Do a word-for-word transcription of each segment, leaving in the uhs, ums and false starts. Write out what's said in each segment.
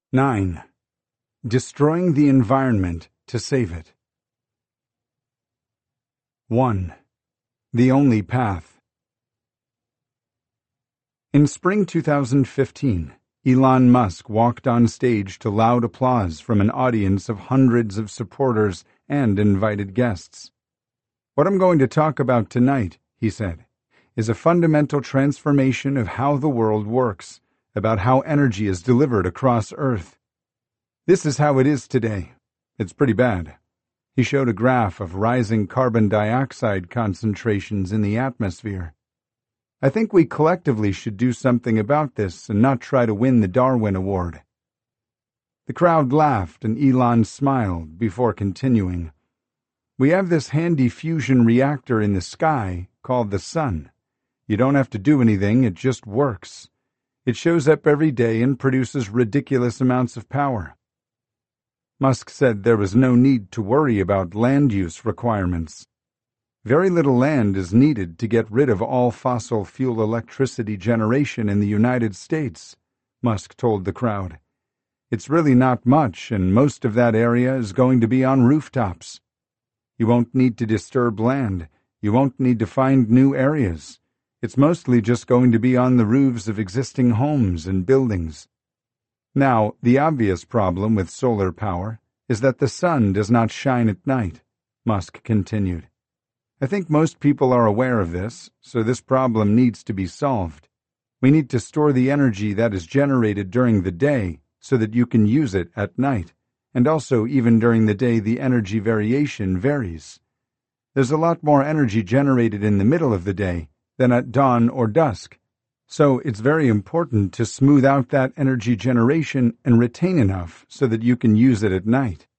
nine. Destroying the environment to save it. one. The only path. In spring two thousand fifteen, Elon Musk walked on stage to loud applause from an audience of hundreds of supporters and invited guests. "What I'm going to talk about tonight," he said, "is a fundamental transformation of how the world works, about how energy is delivered across Earth. This is how it is today. It's pretty bad." He showed a graph of rising carbon dioxide concentrations in the atmosphere. "I think we collectively should do something about this and not try to win the Darwin Award." The crowd laughed and Elon smiled before continuing. "We have this handy fusion reactor in the sky called the sun. You don't have to do anything, it just works. It shows up every day and produces ridiculous amounts of power." Musk said there was no need to worry about land use requirements. Very little land is needed to get rid of all fossil fuel electricity generation in the United States, Musk told the crowd. "It's really not much, and most of that area is going to be on rooftops. You won't need to disturb land. You won't need to find new areas. It's mostly just going to be on the roofs of existing homes and buildings." Now, the obvious problem with solar power is that the sun does not shine at night, Musk continued. "I think most people are aware of this, so this problem needs to be solved. We need to store the energy that is generated during the day so that you can use it at night, and also even during the day the energy variation varies. There's a lot more energy generated in the middle of the day than at dawn or dusk, so it's very important to smooth out that energy generation and retain enough so that you can use it at night.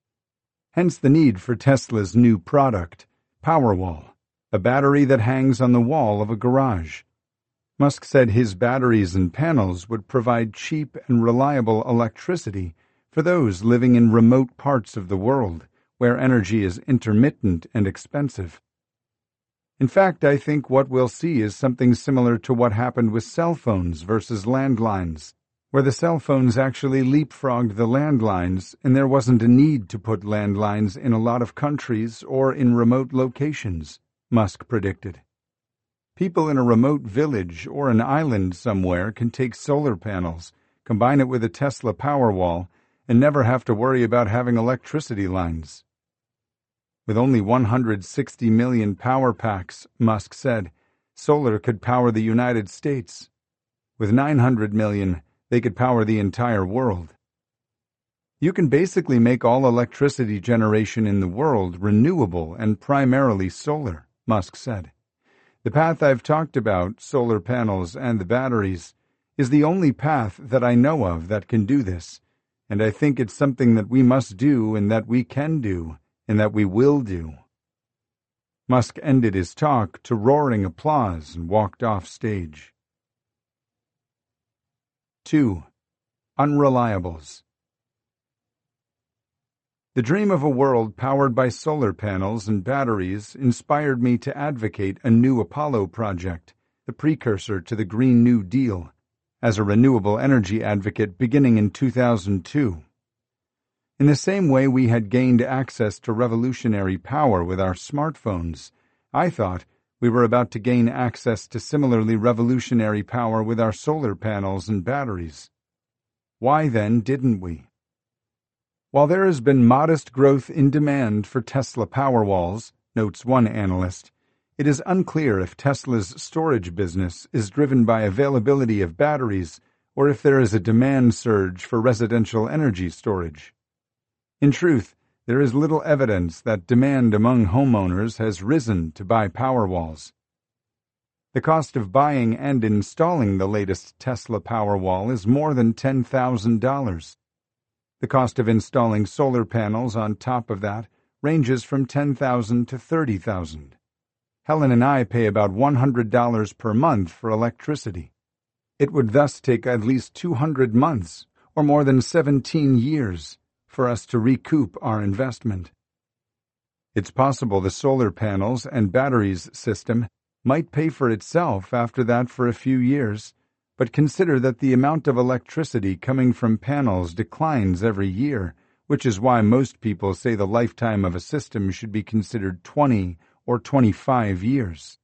Hence the need for Tesla's new product, Powerwall, a battery that hangs on the wall of a garage. Musk said his batteries and panels would provide cheap and reliable electricity for those living in remote parts of the world where energy is intermittent and expensive. "In fact, I think what we'll see is something similar to what happened with cell phones versus landlines, where the cell phones actually leapfrogged the landlines and there wasn't a need to put landlines in a lot of countries or in remote locations," Musk predicted. "People in a remote village or an island somewhere can take solar panels, combine it with a Tesla Powerwall, and never have to worry about having electricity lines." With only one hundred sixty million power packs, Musk said, solar could power the United States. With nine hundred million, they could power the entire world. "You can basically make all electricity generation in the world renewable and primarily solar," Musk said. "The path I've talked about, solar panels and the batteries, is the only path that I know of that can do this, and I think it's something that we must do and that we can do, and that we will do." Musk ended his talk to roaring applause and walked off stage. two. Unreliables. The dream of a world powered by solar panels and batteries inspired me to advocate a new Apollo project, the precursor to the Green New Deal, as a renewable energy advocate beginning in two thousand two. In the same way we had gained access to revolutionary power with our smartphones, I thought we were about to gain access to similarly revolutionary power with our solar panels and batteries. Why then didn't we? While there has been modest growth in demand for Tesla Powerwalls, notes one analyst, it is unclear if Tesla's storage business is driven by availability of batteries or if there is a demand surge for residential energy storage. In truth, there is little evidence that demand among homeowners has risen to buy Powerwalls. The cost of buying and installing the latest Tesla Powerwall is more than ten thousand dollars. The cost of installing solar panels on top of that ranges from ten thousand dollars to thirty thousand dollars. Helen and I pay about one hundred dollars per month for electricity. It would thus take at least two hundred months, or more than seventeen years, for us to recoup our investment. It's possible the solar panels and batteries system might pay for itself after that for a few years, But consider that the amount of electricity coming from panels declines every year, which is why most people say the lifetime of a system should be considered twenty or twenty-five years.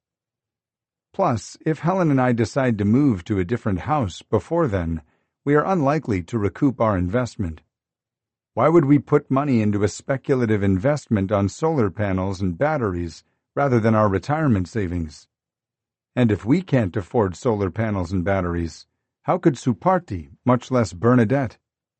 Plus, if Helen and I decide to move to a different house before then, we are unlikely to recoup our investment. Why would we put money into a speculative investment on solar panels and batteries rather than our retirement savings? And if we can't afford solar panels and batteries, how could Supartie, much less Bernadette?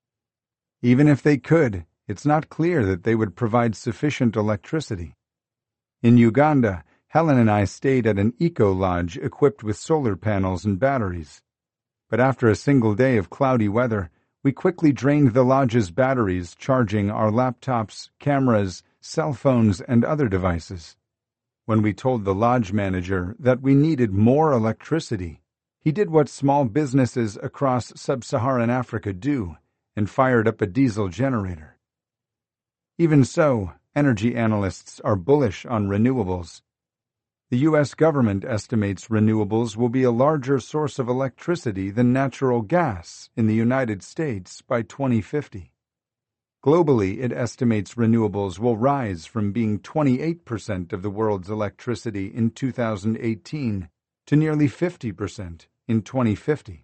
Even if they could, it's not clear that they would provide sufficient electricity. In Uganda, Helen and I stayed at an eco-lodge equipped with solar panels and batteries. But after a single day of cloudy weather, we quickly drained the lodge's batteries, charging our laptops, cameras, cell phones, and other devices. When we told the lodge manager that we needed more electricity, he did what small businesses across sub-Saharan Africa do and fired up a diesel generator. Even so, energy analysts are bullish on renewables. The U S government estimates renewables will be a larger source of electricity than natural gas in the United States by twenty fifty. Globally, it estimates renewables will rise from being twenty-eight percent of the world's electricity in two thousand eighteen to nearly fifty percent in twenty fifty.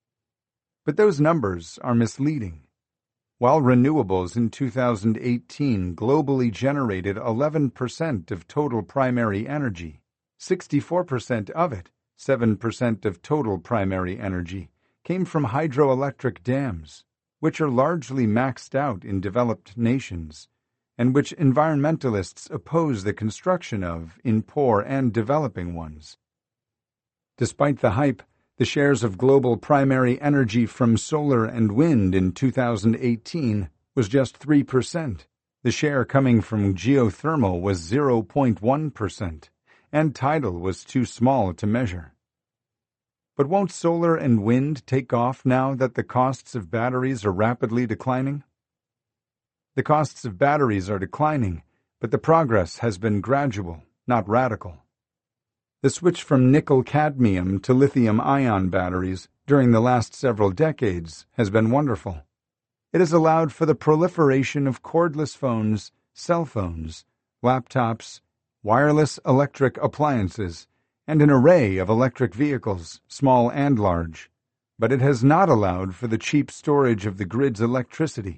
But those numbers are misleading. While renewables in two thousand eighteen globally generated eleven percent of total primary energy, sixty-four percent of it, seven percent of total primary energy, came from hydroelectric dams, which are largely maxed out in developed nations, and which environmentalists oppose the construction of in poor and developing ones. Despite the hype, the shares of global primary energy from solar and wind in two thousand eighteen was just three percent. The share coming from geothermal was zero point one percent, and tidal was too small to measure. But won't solar and wind take off now that the costs of batteries are rapidly declining? The costs of batteries are declining, but the progress has been gradual, not radical. The switch from nickel-cadmium to lithium-ion batteries during the last several decades has been wonderful. It has allowed for the proliferation of cordless phones, cell phones, laptops, wireless electric appliances, and an array of electric vehicles, small and large, but it has not allowed for the cheap storage of the grid's electricity.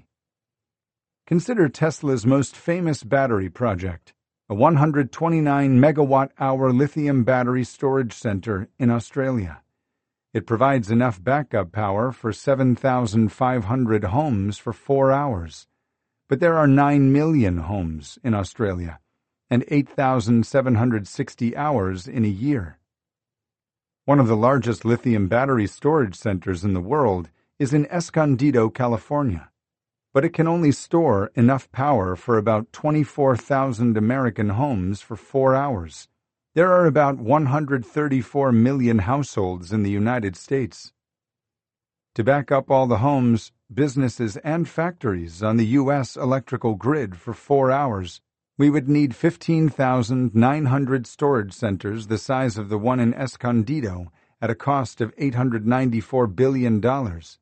Consider Tesla's most famous battery project, a one hundred twenty-nine megawatt hour lithium battery storage center in Australia. It provides enough backup power for seven thousand five hundred homes for four hours, but there are nine million homes in Australia, and eight thousand seven hundred sixty hours in a year. One of the largest lithium battery storage centers in the world is in Escondido, California, but it can only store enough power for about twenty-four thousand American homes for four hours. There are about one hundred thirty-four million households in the United States. To back up all the homes, businesses, and factories on the U S electrical grid for four hours, we would need fifteen thousand nine hundred storage centers the size of the one in Escondido at a cost of eight hundred ninety-four billion dollars.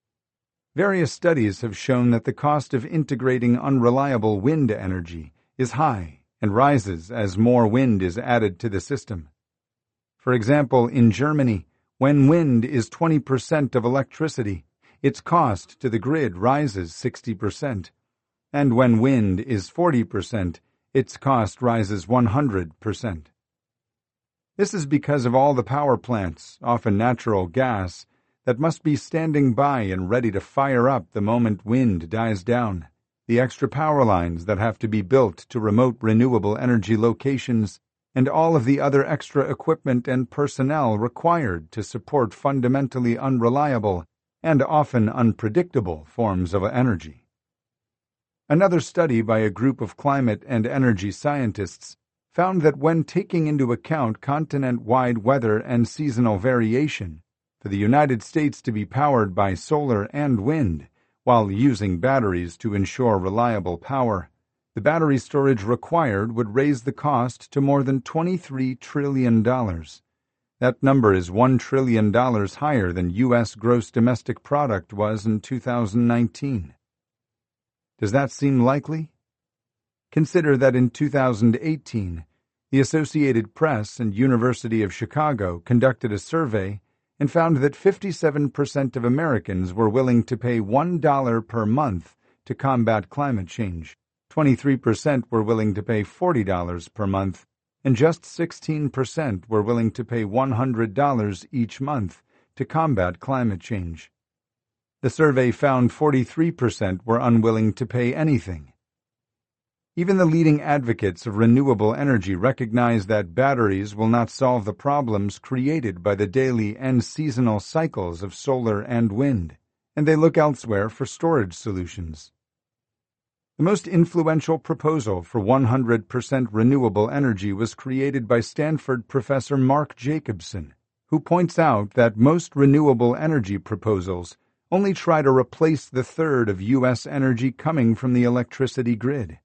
Various studies have shown that the cost of integrating unreliable wind energy is high and rises as more wind is added to the system. For example, in Germany, when wind is twenty percent of electricity, its cost to the grid rises sixty percent. And when wind is forty percent, its cost rises one hundred percent. This is because of all the power plants, often natural gas, that must be standing by and ready to fire up the moment wind dies down, the extra power lines that have to be built to remote renewable energy locations, and all of the other extra equipment and personnel required to support fundamentally unreliable and often unpredictable forms of energy. Another study by a group of climate and energy scientists found that when taking into account continent-wide weather and seasonal variation, for the United States to be powered by solar and wind, while using batteries to ensure reliable power, the battery storage required would raise the cost to more than twenty-three trillion dollars, That number is one trillion dollars higher than U S gross domestic product was in two thousand nineteen. Does that seem likely? Consider that in two thousand eighteen, the Associated Press and University of Chicago conducted a survey and found that fifty-seven percent of Americans were willing to pay one dollar per month to combat climate change, twenty-three percent were willing to pay forty dollars per month, and just sixteen percent were willing to pay one hundred dollars each month to combat climate change. The survey found forty-three percent were unwilling to pay anything. Even the leading advocates of renewable energy recognize that batteries will not solve the problems created by the daily and seasonal cycles of solar and wind, and they look elsewhere for storage solutions. The most influential proposal for one hundred percent renewable energy was created by Stanford professor Mark Jacobson, who points out that most renewable energy proposals only try to replace the third of U S energy coming from the electricity grid.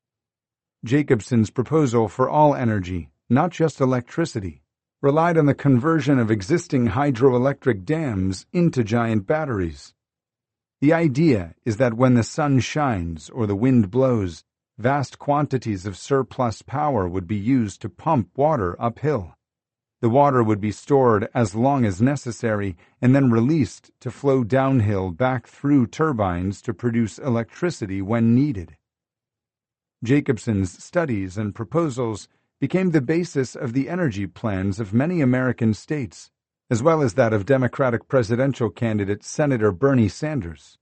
Jacobson's proposal for all energy, not just electricity, relied on the conversion of existing hydroelectric dams into giant batteries. The idea is that when the sun shines or the wind blows, vast quantities of surplus power would be used to pump water uphill. The water would be stored as long as necessary and then released to flow downhill back through turbines to produce electricity when needed. Jacobson's studies and proposals became the basis of the energy plans of many American states, as well as that of Democratic presidential candidate Senator Bernie Sanders.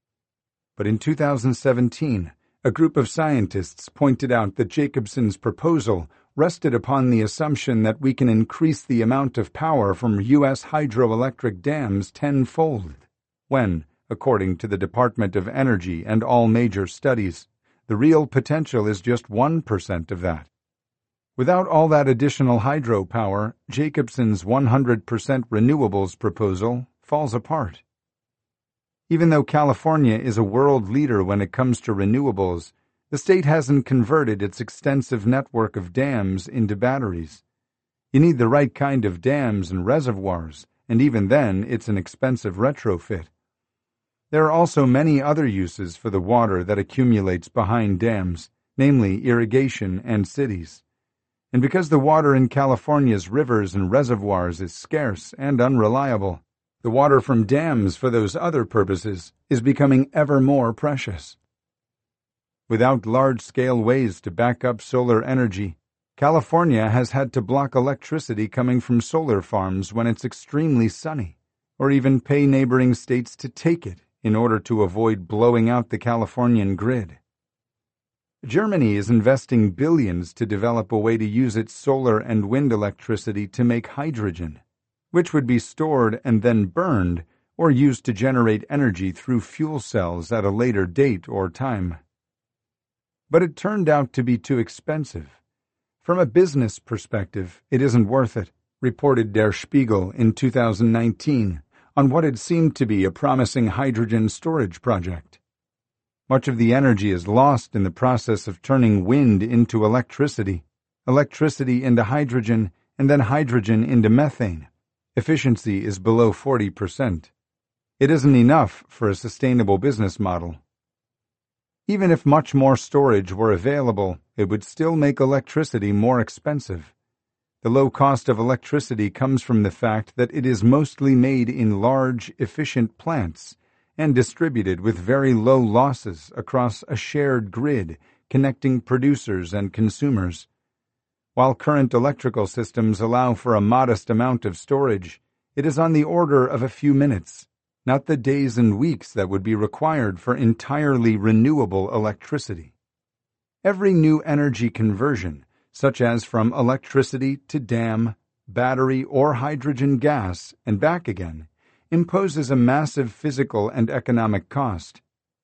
But in two thousand seventeen, a group of scientists pointed out that Jacobson's proposal rested upon the assumption that we can increase the amount of power from U S hydroelectric dams tenfold, when, according to the Department of Energy and all major studies, the real potential is just one percent of that. Without all that additional hydropower, Jacobson's one hundred percent renewables proposal falls apart. Even though California is a world leader when it comes to renewables, the state hasn't converted its extensive network of dams into batteries. You need the right kind of dams and reservoirs, and even then it's an expensive retrofit. There are also many other uses for the water that accumulates behind dams, namely irrigation and cities. And because the water in California's rivers and reservoirs is scarce and unreliable, the water from dams for those other purposes is becoming ever more precious. Without large-scale ways to back up solar energy, California has had to block electricity coming from solar farms when it's extremely sunny, or even pay neighboring states to take it in order to avoid blowing out the Californian grid. Germany is investing billions to develop a way to use its solar and wind electricity to make hydrogen, which would be stored and then burned or used to generate energy through fuel cells at a later date or time. But it turned out to be too expensive. From a business perspective, it isn't worth it, reported Der Spiegel in two thousand nineteen on what had seemed to be a promising hydrogen storage project. Much of the energy is lost in the process of turning wind into electricity, electricity into hydrogen, and then hydrogen into methane. Efficiency is below forty percent. It isn't enough for a sustainable business model. Even if much more storage were available, it would still make electricity more expensive. The low cost of electricity comes from the fact that it is mostly made in large, efficient plants and distributed with very low losses across a shared grid connecting producers and consumers. While current electrical systems allow for a modest amount of storage, it is on the order of a few minutes, not the days and weeks that would be required for entirely renewable electricity. Every new energy conversion, such as from electricity to dam, battery, or hydrogen gas, and back again, imposes a massive physical and economic cost.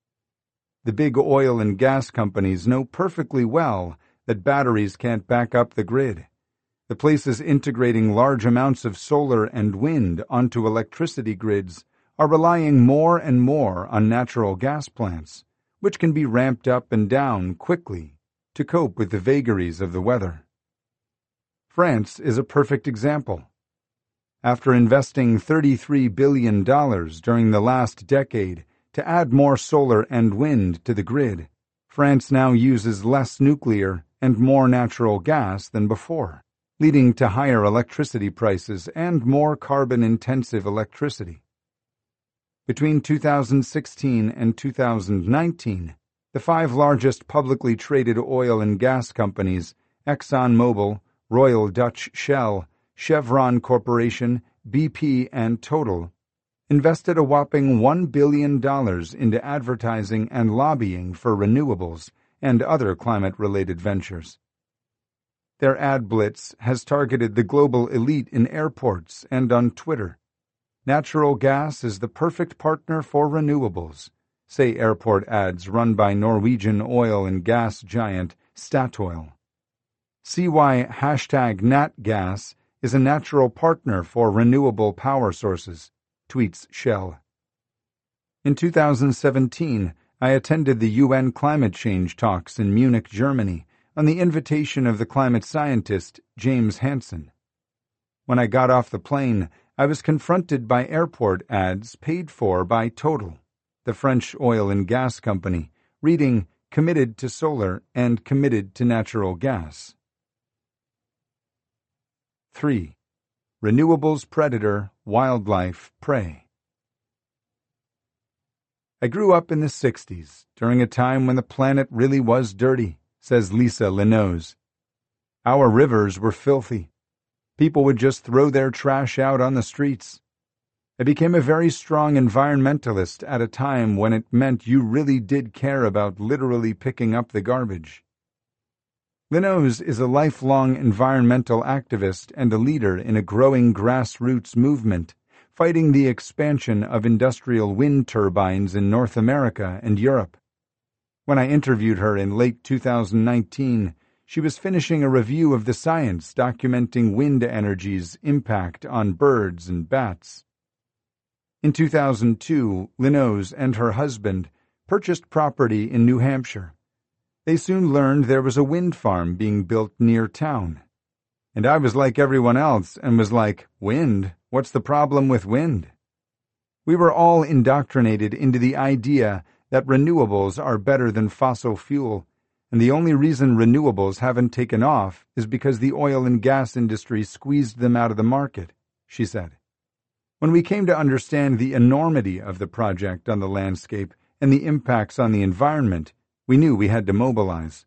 The big oil and gas companies know perfectly well that batteries can't back up the grid. The places integrating large amounts of solar and wind onto electricity grids are relying more and more on natural gas plants, which can be ramped up and down quickly to cope with the vagaries of the weather. France is a perfect example. After investing thirty-three billion dollars during the last decade to add more solar and wind to the grid, France now uses less nuclear and more natural gas than before, leading to higher electricity prices and more carbon-intensive electricity. Between two thousand sixteen and two thousand nineteen, the five largest publicly traded oil and gas companies, ExxonMobil, Royal Dutch Shell, Chevron Corporation, B P, and Total, invested a whopping one billion dollars into advertising and lobbying for renewables and other climate-related ventures. Their ad blitz has targeted the global elite in airports and on Twitter. Natural gas is the perfect partner for renewables, say airport ads run by Norwegian oil and gas giant Statoil. See why hashtag NatGas is a natural partner for renewable power sources, tweets Shell. In two thousand seventeen, I attended the U N climate change talks in Munich, Germany, on the invitation of the climate scientist James Hansen. When I got off the plane, I was confronted by airport ads paid for by Total, the French oil and gas company, reading "committed to solar" and "committed to natural gas." three. Renewables predator, wildlife prey. I grew up in the sixties, during a time when the planet really was dirty, says Lisa Lenoz. Our rivers were filthy. People would just throw their trash out on the streets. I became a very strong environmentalist at a time when it meant you really did care about literally picking up the garbage. Lenoz is a lifelong environmental activist and a leader in a growing grassroots movement fighting the expansion of industrial wind turbines in North America and Europe. When I interviewed her in late two thousand nineteen, she was finishing a review of the science documenting wind energy's impact on birds and bats. In two thousand two, Lenoz and her husband purchased property in New Hampshire. They soon learned there was a wind farm being built near town. And I was like everyone else and was like, wind? What's the problem with wind? We were all indoctrinated into the idea that renewables are better than fossil fuel, and the only reason renewables haven't taken off is because the oil and gas industry squeezed them out of the market, she said. When we came to understand the enormity of the project on the landscape and the impacts on the environment, we knew we had to mobilize.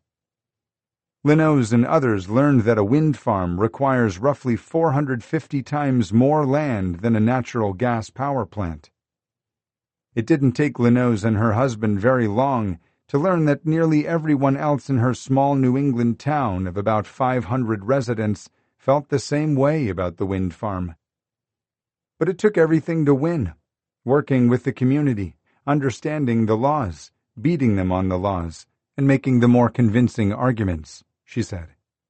Lenoz and others learned that a wind farm requires roughly four hundred fifty times more land than a natural gas power plant. It didn't take Lenoz and her husband very long to learn that nearly everyone else in her small New England town of about five hundred residents felt the same way about the wind farm. But it took everything to win, working with the community, understanding the laws, beating them on the laws, and making the more convincing arguments, she said.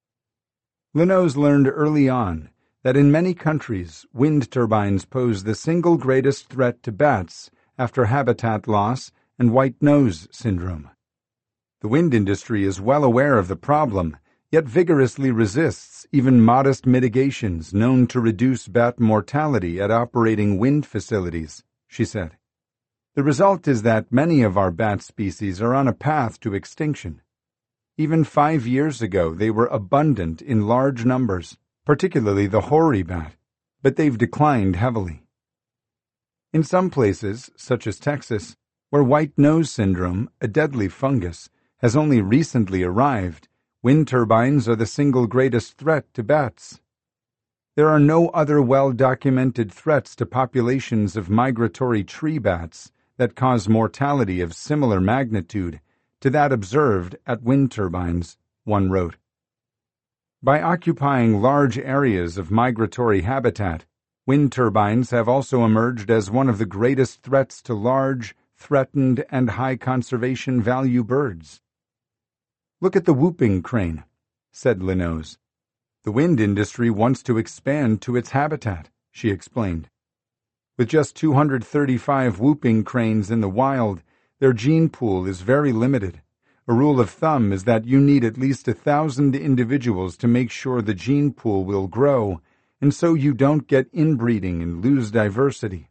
Lenoz learned early on that in many countries, wind turbines pose the single greatest threat to bats after habitat loss and white nose syndrome. The wind industry is well aware of the problem, yet vigorously resists even modest mitigations known to reduce bat mortality at operating wind facilities, she said. The result is that many of our bat species are on a path to extinction. Even five years ago, they were abundant in large numbers, particularly the hoary bat, but they've declined heavily. In some places, such as Texas, where white nose syndrome, a deadly fungus, has only recently arrived, wind turbines are the single greatest threat to bats. There are no other well-documented threats to populations of migratory tree bats that cause mortality of similar magnitude to that observed at wind turbines, one wrote. By occupying large areas of migratory habitat, wind turbines have also emerged as one of the greatest threats to large, threatened, and high conservation value birds. Look at the whooping crane, said Lenoz. The wind industry wants to expand to its habitat, she explained. With just two hundred thirty-five whooping cranes in the wild, their gene pool is very limited. A rule of thumb is that you need at least a thousand individuals to make sure the gene pool will grow, and so you don't get inbreeding and lose diversity.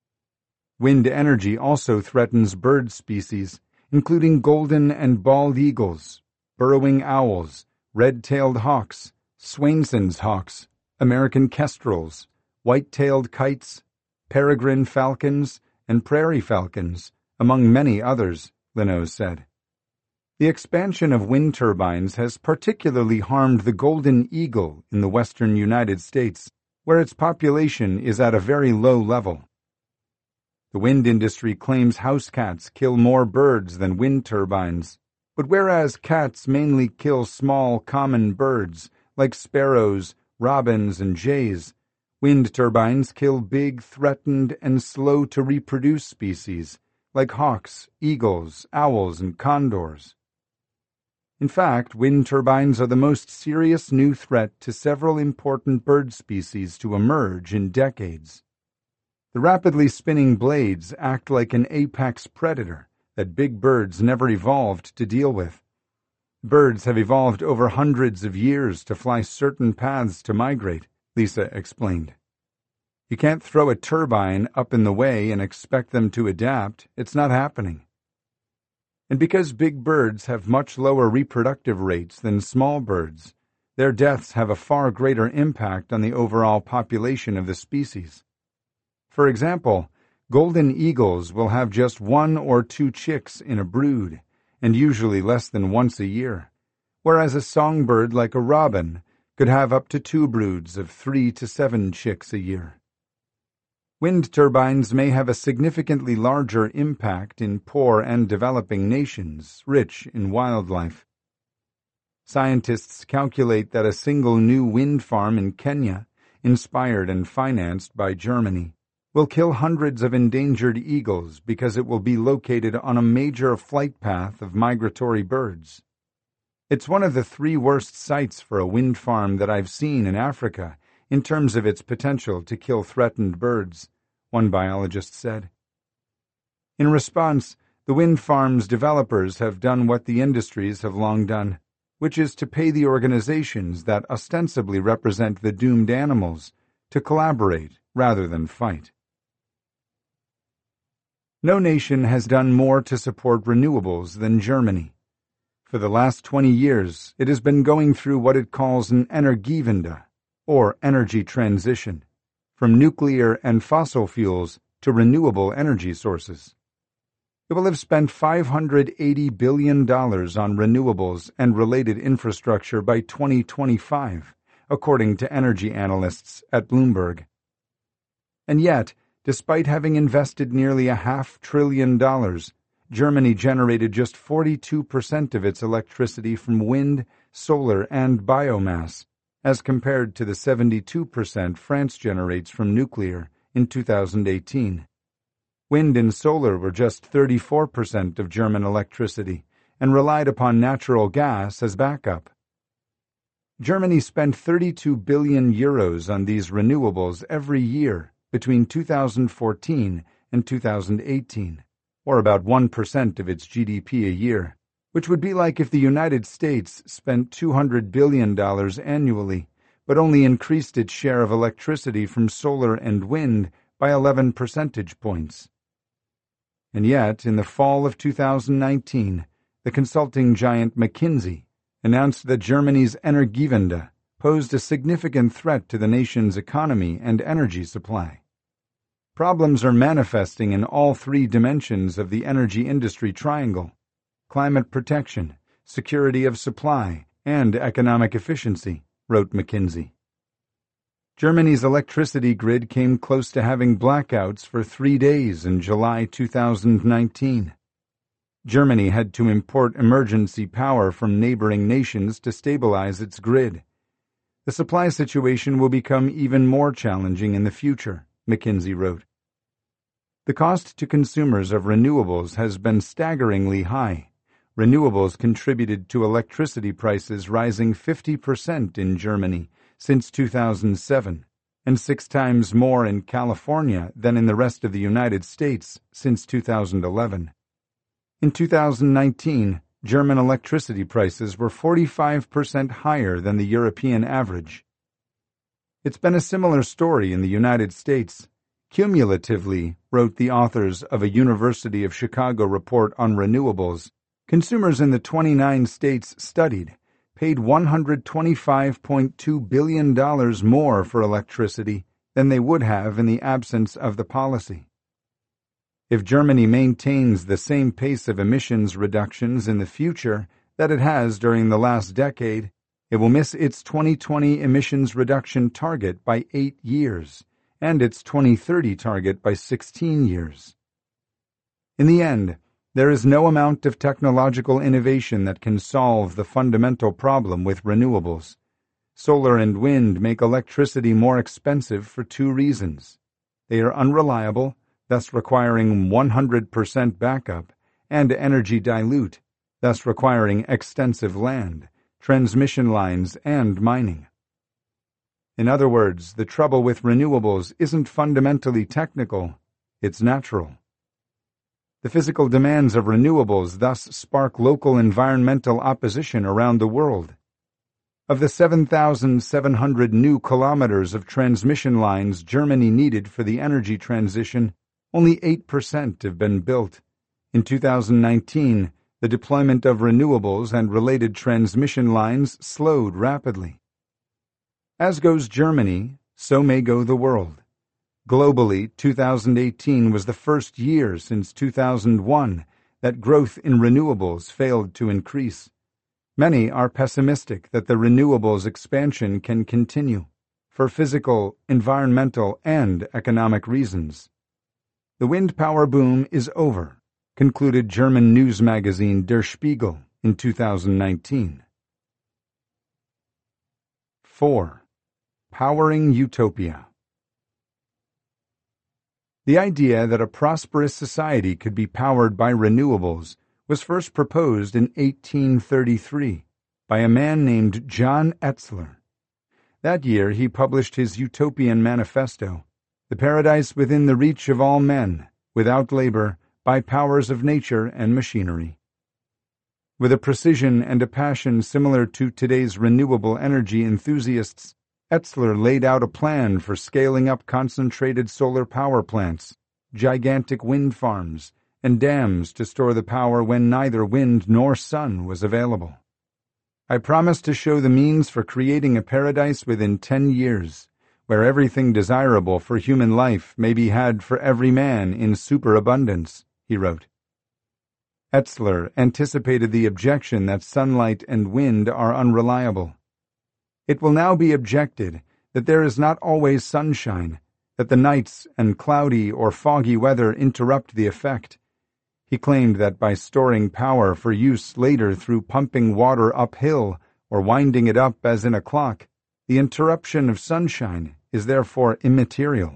Wind energy also threatens bird species, including golden and bald eagles, burrowing owls, red-tailed hawks, Swainson's hawks, American kestrels, white-tailed kites, peregrine falcons, and prairie falcons, among many others, Lenox said. The expansion of wind turbines has particularly harmed the golden eagle in the western United States, where its population is at a very low level. The wind industry claims house cats kill more birds than wind turbines, but whereas cats mainly kill small, common birds like sparrows, robins, and jays, wind turbines kill big, threatened, and slow-to-reproduce species like hawks, eagles, owls, and condors. In fact, wind turbines are the most serious new threat to several important bird species to emerge in decades. The rapidly spinning blades act like an apex predator that big birds never evolved to deal with. Birds have evolved over hundreds of years to fly certain paths to migrate, Lisa explained. You can't throw a turbine up in the way and expect them to adapt. It's not happening. And because big birds have much lower reproductive rates than small birds, their deaths have a far greater impact on the overall population of the species. For example, golden eagles will have just one or two chicks in a brood, and usually less than once a year, whereas a songbird like a robin could have up to two broods of three to seven chicks a year. Wind turbines may have a significantly larger impact in poor and developing nations rich in wildlife. Scientists calculate that a single new wind farm in Kenya, inspired and financed by Germany, will kill hundreds of endangered eagles because it will be located on a major flight path of migratory birds. It's one of the three worst sites for a wind farm that I've seen in Africa in terms of its potential to kill threatened birds, one biologist said. In response, the wind farm's developers have done what the industries have long done, which is to pay the organizations that ostensibly represent the doomed animals to collaborate rather than fight. No nation has done more to support renewables than Germany. For the last twenty years, it has been going through what it calls an Energiewende, or energy transition, from nuclear and fossil fuels to renewable energy sources. It will have spent five hundred eighty billion dollars on renewables and related infrastructure by twenty twenty-five, according to energy analysts at Bloomberg. And yet, despite having invested nearly a half trillion dollars, Germany generated just forty-two percent of its electricity from wind, solar, and biomass, as compared to the seventy-two percent France generates from nuclear in two thousand eighteen. Wind and solar were just thirty-four percent of German electricity and relied upon natural gas as backup. Germany spent thirty-two billion euros on these renewables every year between two thousand fourteen and two thousand eighteen, or about one percent of its G D P a year, which would be like if the United States spent two hundred billion dollars annually, but only increased its share of electricity from solar and wind by eleven percentage points. And yet, in the fall of two thousand nineteen, the consulting giant McKinsey announced that Germany's Energiewende posed a significant threat to the nation's economy and energy supply. Problems are manifesting in all three dimensions of the energy industry triangle: climate protection, security of supply, and economic efficiency, wrote McKinsey. Germany's electricity grid came close to having blackouts for three days in July two thousand nineteen. Germany had to import emergency power from neighboring nations to stabilize its grid. The supply situation will become even more challenging in the future, McKinsey wrote. The cost to consumers of renewables has been staggeringly high. Renewables contributed to electricity prices rising fifty percent in Germany since two thousand seven, and six times more in California than in the rest of the United States since two thousand eleven. In two thousand nineteen, German electricity prices were forty-five percent higher than the European average. It's been a similar story in the United States. Cumulatively, wrote the authors of a University of Chicago report on renewables, consumers in the twenty-nine states studied paid one hundred twenty-five point two billion dollars more for electricity than they would have in the absence of the policy. If Germany maintains the same pace of emissions reductions in the future that it has during the last decade, it will miss its twenty twenty emissions reduction target by eight years and its twenty thirty target by sixteen years. In the end, there is no amount of technological innovation that can solve the fundamental problem with renewables. Solar and wind make electricity more expensive for two reasons. They are unreliable, thus requiring one hundred percent backup, and energy dilute, thus requiring extensive land, transmission lines, and mining. In other words, the trouble with renewables isn't fundamentally technical, it's natural. The physical demands of renewables thus spark local environmental opposition around the world. Of the seven thousand seven hundred new kilometers of transmission lines Germany needed for the energy transition, only eight percent have been built. In two thousand nineteen, the deployment of renewables and related transmission lines slowed rapidly. As goes Germany, so may go the world. Globally, two thousand eighteen was the first year since two thousand one that growth in renewables failed to increase. Many are pessimistic that the renewables expansion can continue, for physical, environmental, and economic reasons. The wind power boom is over, concluded German news magazine Der Spiegel in two thousand nineteen. four. Powering Utopia. The idea that a prosperous society could be powered by renewables was first proposed in eighteen thirty-three by a man named John Etzler. That year he published his Utopian Manifesto, the paradise within the reach of all men, without labor, by powers of nature and machinery. With a precision and a passion similar to today's renewable energy enthusiasts, Etzler laid out a plan for scaling up concentrated solar power plants, gigantic wind farms, and dams to store the power when neither wind nor sun was available. I promise to show the means for creating a paradise within ten years, where everything desirable for human life may be had for every man in superabundance, he wrote. Etzler anticipated the objection that sunlight and wind are unreliable. It will now be objected that there is not always sunshine, that the nights and cloudy or foggy weather interrupt the effect. He claimed that by storing power for use later through pumping water uphill or winding it up as in a clock, the interruption of sunshine is therefore immaterial.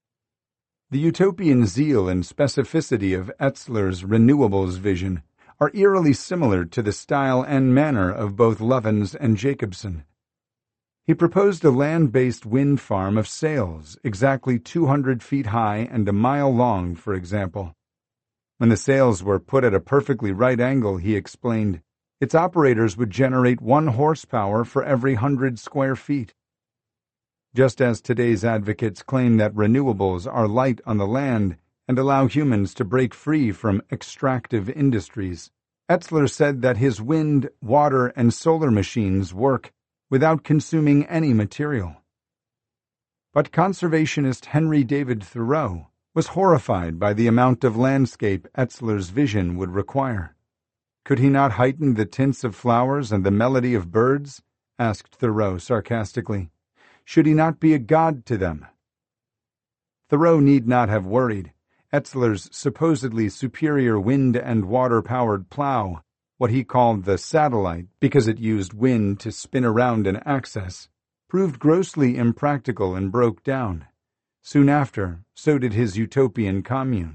The utopian zeal and specificity of Etzler's renewables vision are eerily similar to the style and manner of both Lovins and Jacobson. He proposed a land-based wind farm of sails exactly two hundred feet high and a mile long, for example. When the sails were put at a perfectly right angle, he explained, its operators would generate one horsepower for every hundred square feet. Just as today's advocates claim that renewables are light on the land and allow humans to break free from extractive industries, Etzler said that his wind, water, and solar machines work without consuming any material. But conservationist Henry David Thoreau was horrified by the amount of landscape Etzler's vision would require. Could he not heighten the tints of flowers and the melody of birds? Asked Thoreau sarcastically. Should he not be a god to them? Thoreau need not have worried. Etzler's supposedly superior wind and water-powered plow, what he called the satellite because it used wind to spin around an axis, proved grossly impractical and broke down. Soon after, so did his utopian commune.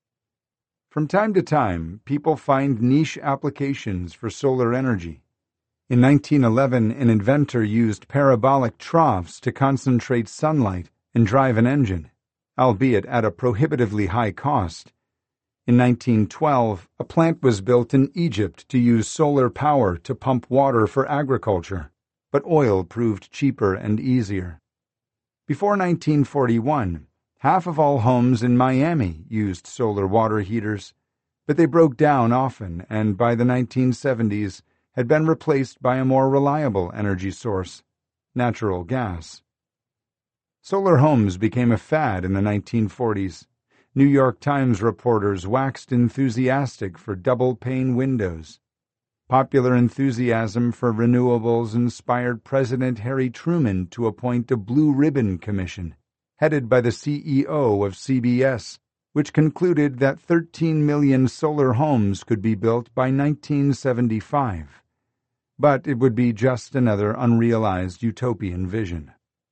From time to time, people find niche applications for solar energy. In nineteen eleven, an inventor used parabolic troughs to concentrate sunlight and drive an engine, albeit at a prohibitively high cost. In nineteen twelve, a plant was built in Egypt to use solar power to pump water for agriculture, but oil proved cheaper and easier. Before nineteen forty-one, half of all homes in Miami used solar water heaters, but they broke down often and by the nineteen seventies had been replaced by a more reliable energy source, natural gas. Solar homes became a fad in the nineteen forties. New York Times reporters waxed enthusiastic for double-pane windows. Popular enthusiasm for renewables inspired President Harry Truman to appoint a Blue Ribbon Commission, headed by the C E O of C B S, which concluded that thirteen million solar homes could be built by nineteen seventy-five. But it would be just another unrealized utopian vision.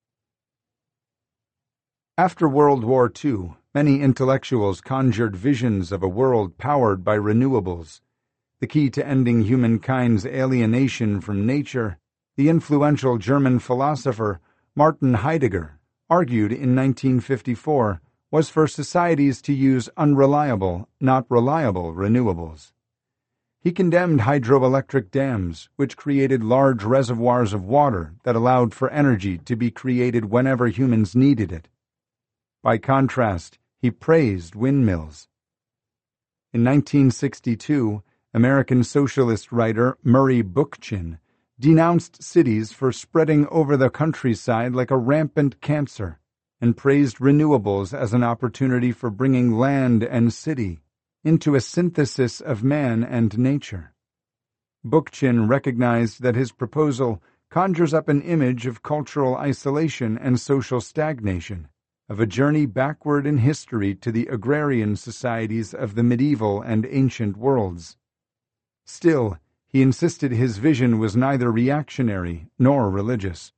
After World War Two, many intellectuals conjured visions of a world powered by renewables. The key to ending humankind's alienation from nature, the influential German philosopher Martin Heidegger argued in nineteen fifty-four, was for societies to use unreliable, not reliable renewables. He condemned hydroelectric dams, which created large reservoirs of water that allowed for energy to be created whenever humans needed it. By contrast, he praised windmills. In nineteen sixty-two, American socialist writer Murray Bookchin denounced cities for spreading over the countryside like a rampant cancer and praised renewables as an opportunity for bringing land and city into a synthesis of man and nature. Bookchin recognized that his proposal conjures up an image of cultural isolation and social stagnation, of a journey backward in history to the agrarian societies of the medieval and ancient worlds. Still, he insisted his vision was neither reactionary nor religious.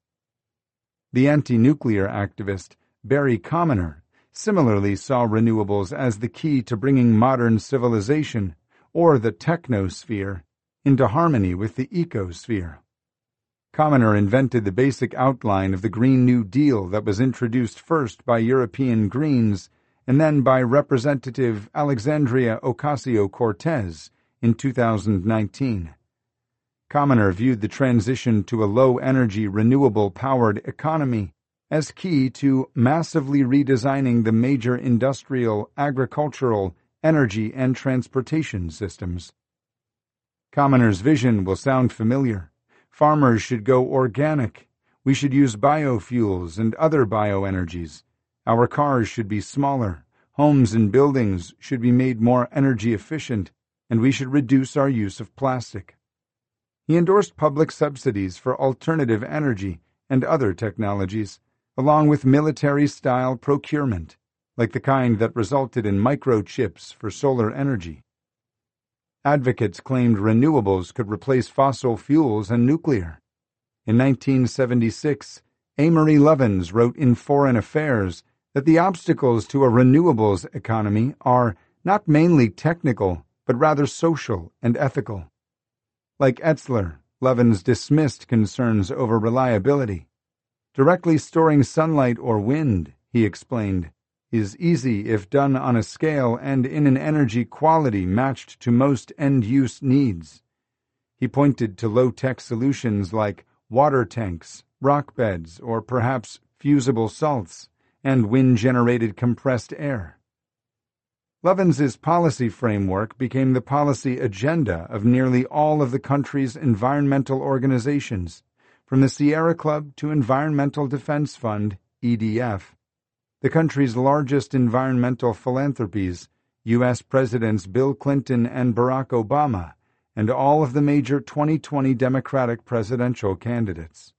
The anti-nuclear activist Barry Commoner similarly saw renewables as the key to bringing modern civilization, or the technosphere, into harmony with the ecosphere. Commoner invented the basic outline of the Green New Deal that was introduced first by European Greens and then by Representative Alexandria Ocasio-Cortez in two thousand nineteen. Commoner viewed the transition to a low-energy, renewable-powered economy as key to massively redesigning the major industrial, agricultural, energy, and transportation systems. Commoner's vision will sound familiar. Farmers should go organic. We should use biofuels and other bioenergies. Our cars should be smaller. Homes and buildings should be made more energy efficient, and we should reduce our use of plastic. He endorsed public subsidies for alternative energy and other technologies, along with military-style procurement, like the kind that resulted in microchips for solar energy. Advocates claimed renewables could replace fossil fuels and nuclear. In nineteen seventy-six, Amory Lovins wrote in Foreign Affairs that the obstacles to a renewables economy are not mainly technical, but rather social and ethical. Like Etzler, Lovins dismissed concerns over reliability. Directly storing sunlight or wind, he explained, is easy if done on a scale and in an energy quality matched to most end-use needs. He pointed to low-tech solutions like water tanks, rock beds, or perhaps fusible salts, and wind-generated compressed air. Lovins's policy framework became the policy agenda of nearly all of the country's environmental organizations, from the Sierra Club to Environmental Defense Fund, E D F. The country's largest environmental philanthropies, U S Presidents Bill Clinton and Barack Obama, and all of the major twenty twenty Democratic presidential candidates.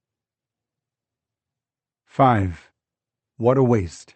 five. What a waste.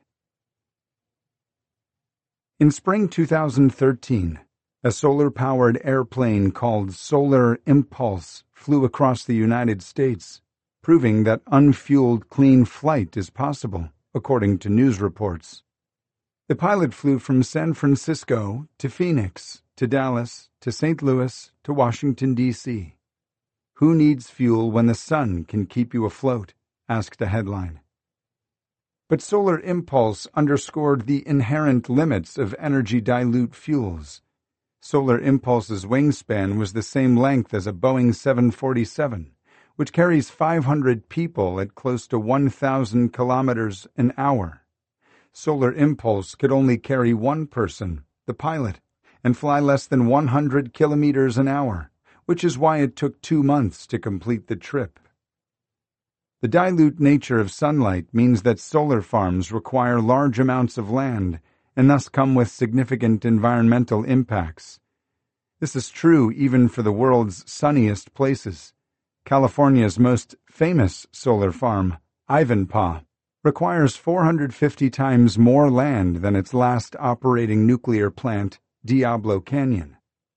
In spring two thousand thirteen, a solar-powered airplane called Solar Impulse flew across the United States, proving that unfueled clean flight is possible, according to news reports. The pilot flew from San Francisco to Phoenix, to Dallas, to Saint Louis, to Washington, D C Who needs fuel when the sun can keep you afloat? Asked a headline. But Solar Impulse underscored the inherent limits of energy-dilute fuels. Solar Impulse's wingspan was the same length as a Boeing seven forty-seven, which carries five hundred people at close to one thousand kilometers an hour. Solar Impulse could only carry one person, the pilot, and fly less than one hundred kilometers an hour, which is why it took two months to complete the trip. The dilute nature of sunlight means that solar farms require large amounts of land and thus come with significant environmental impacts. This is true even for the world's sunniest places. California's most famous solar farm, Ivanpah, requires four hundred fifty times more land than its last operating nuclear plant, Diablo Canyon.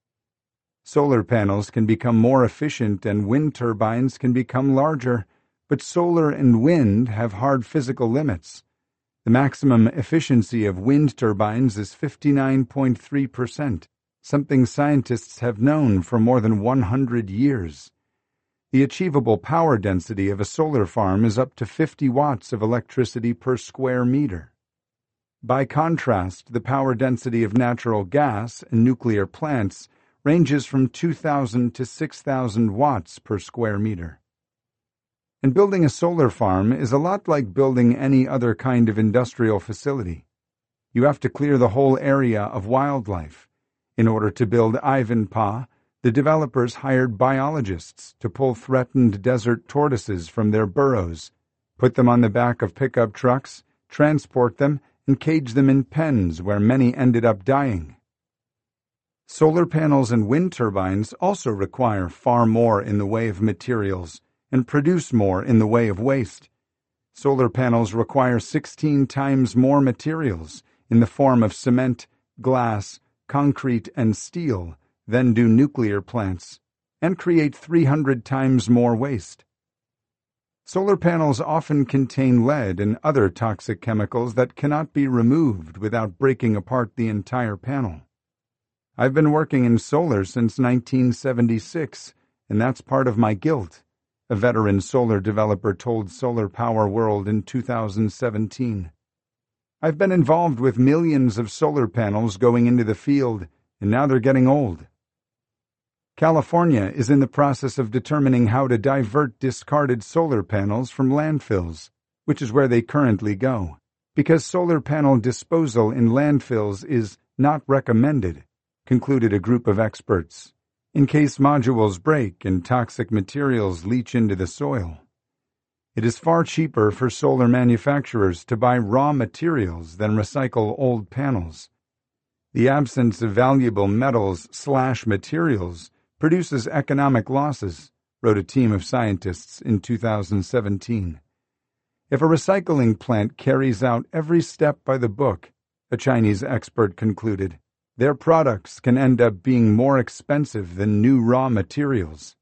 Solar panels can become more efficient and wind turbines can become larger, but solar and wind have hard physical limits. The maximum efficiency of wind turbines is fifty-nine point three percent, something scientists have known for more than one hundred years. The achievable power density of a solar farm is up to fifty watts of electricity per square meter. By contrast, the power density of natural gas and nuclear plants ranges from two thousand to six thousand watts per square meter. And building a solar farm is a lot like building any other kind of industrial facility. You have to clear the whole area of wildlife. In order to build Ivanpah, the developers hired biologists to pull threatened desert tortoises from their burrows, put them on the back of pickup trucks, transport them, and cage them in pens where many ended up dying. Solar panels and wind turbines also require far more in the way of materials and produce more in the way of waste. Solar panels require sixteen times more materials in the form of cement, glass, concrete, and steel than do nuclear plants, and create three hundred times more waste. Solar panels often contain lead and other toxic chemicals that cannot be removed without breaking apart the entire panel. I've been working in solar since nineteen seventy-six, and that's part of my guilt, a veteran solar developer told Solar Power World in two thousand seventeen. I've been involved with millions of solar panels going into the field, and now they're getting old. California is in the process of determining how to divert discarded solar panels from landfills, which is where they currently go, because solar panel disposal in landfills is not recommended, concluded a group of experts, in case modules break and toxic materials leach into the soil. It is far cheaper for solar manufacturers to buy raw materials than recycle old panels. The absence of valuable metals slash materials produces economic losses, wrote a team of scientists in two thousand seventeen. If a recycling plant carries out every step by the book, a Chinese expert concluded, their products can end up being more expensive than new raw materials.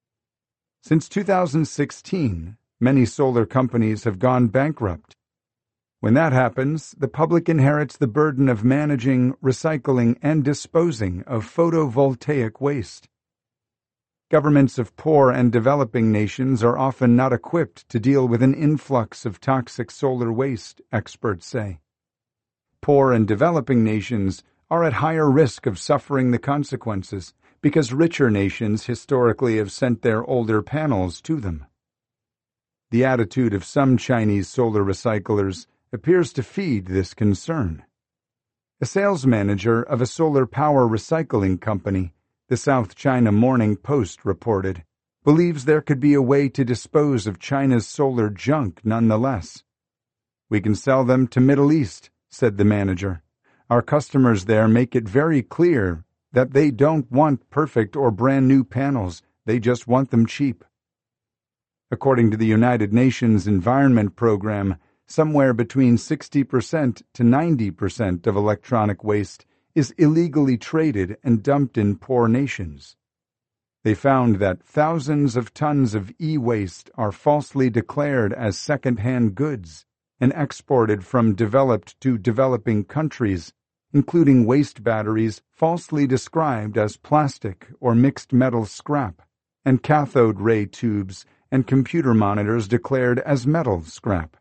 Since two thousand sixteen, many solar companies have gone bankrupt. When that happens, the public inherits the burden of managing, recycling, and disposing of photovoltaic waste. Governments of poor and developing nations are often not equipped to deal with an influx of toxic solar waste, experts say. Poor and developing nations are at higher risk of suffering the consequences because richer nations historically have sent their older panels to them. The attitude of some Chinese solar recyclers appears to feed this concern. A sales manager of a solar power recycling company, the South China Morning Post reported, believes there could be a way to dispose of China's solar junk nonetheless. "We can sell them to Middle East," said the manager. "Our customers there make it very clear that they don't want perfect or brand new panels, they just want them cheap." According to the United Nations Environment Program, somewhere between sixty percent to ninety percent of electronic waste is illegally traded and dumped in poor nations. They found that thousands of tons of e-waste are falsely declared as second-hand goods and exported from developed to developing countries, including waste batteries falsely described as plastic or mixed metal scrap, and cathode ray tubes and computer monitors declared as metal scrap.